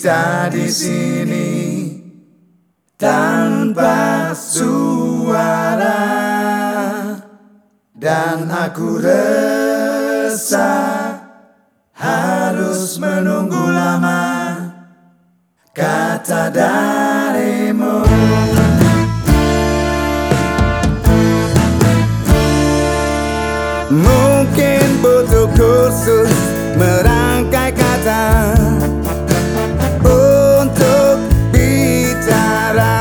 kita di sini tanpa suara, dan aku resah harus menunggu lama kata darimu. Mungkin butuh kursus merangkai kata untuk bicara,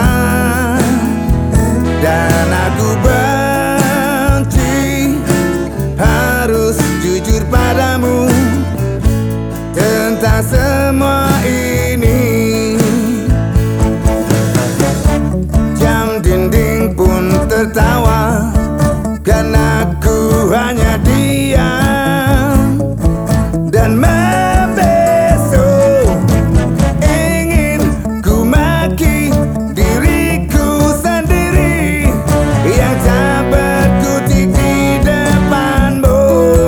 dan aku benci harus jujur padamu tentang semua ini. Jam dinding pun tertawa karena aku hanya diam dan membeso. Ingin ku maki diriku sendiri yang tak berkutik di depanmu.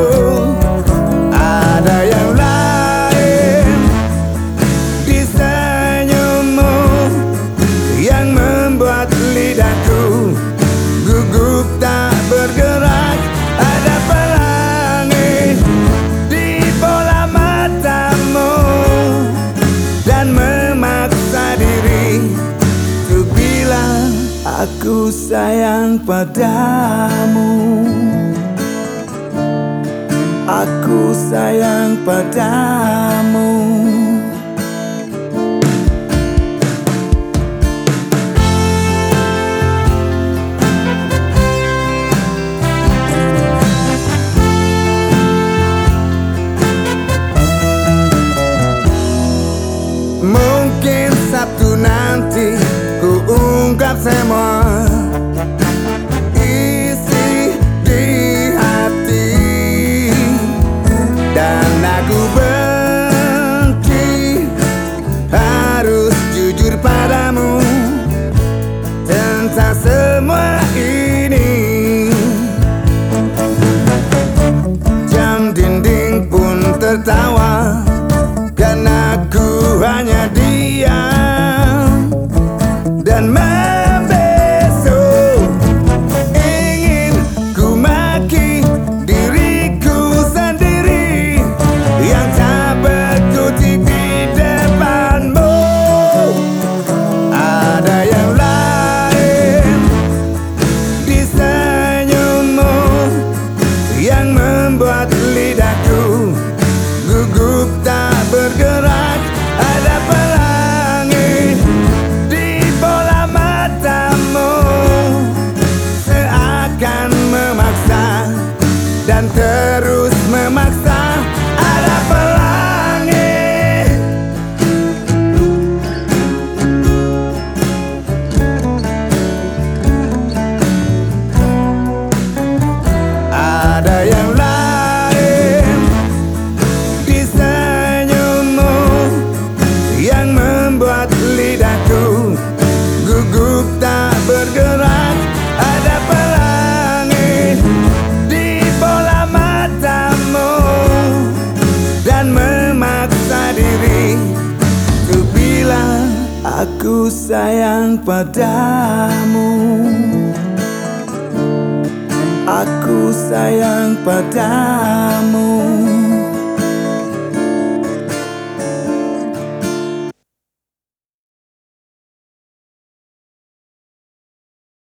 Ada yang lain di senyummu yang membuat lidahku gugup tak bergerak. Ada pelangi di bola matamu dan memaksa diri untuk bilang aku sayang padamu. Aku sayang padamu. Mungkin Sabtu nanti ku ungkap semua isi di hati, dan aku benci harus jujur padamu tentang semua ini. Jam dinding pun tertawa karena aku hanya diam dan membeso. Ingin ku maki diriku sendiri yang tak berkutik di depanmu. Ada yang lain di senyummu yang membuat lidahku gugup tak bergerak. Ada pelangi di bola matamu seakan memaksa dan terus memaksa. Ada pelangi. Ada yang lain di senyummu yang membuat lidahku gugup tak bergerak. Ada pelangi di bola matamu dan memaksa diri untuk bilang aku sayang padamu. Aku sayang padamu.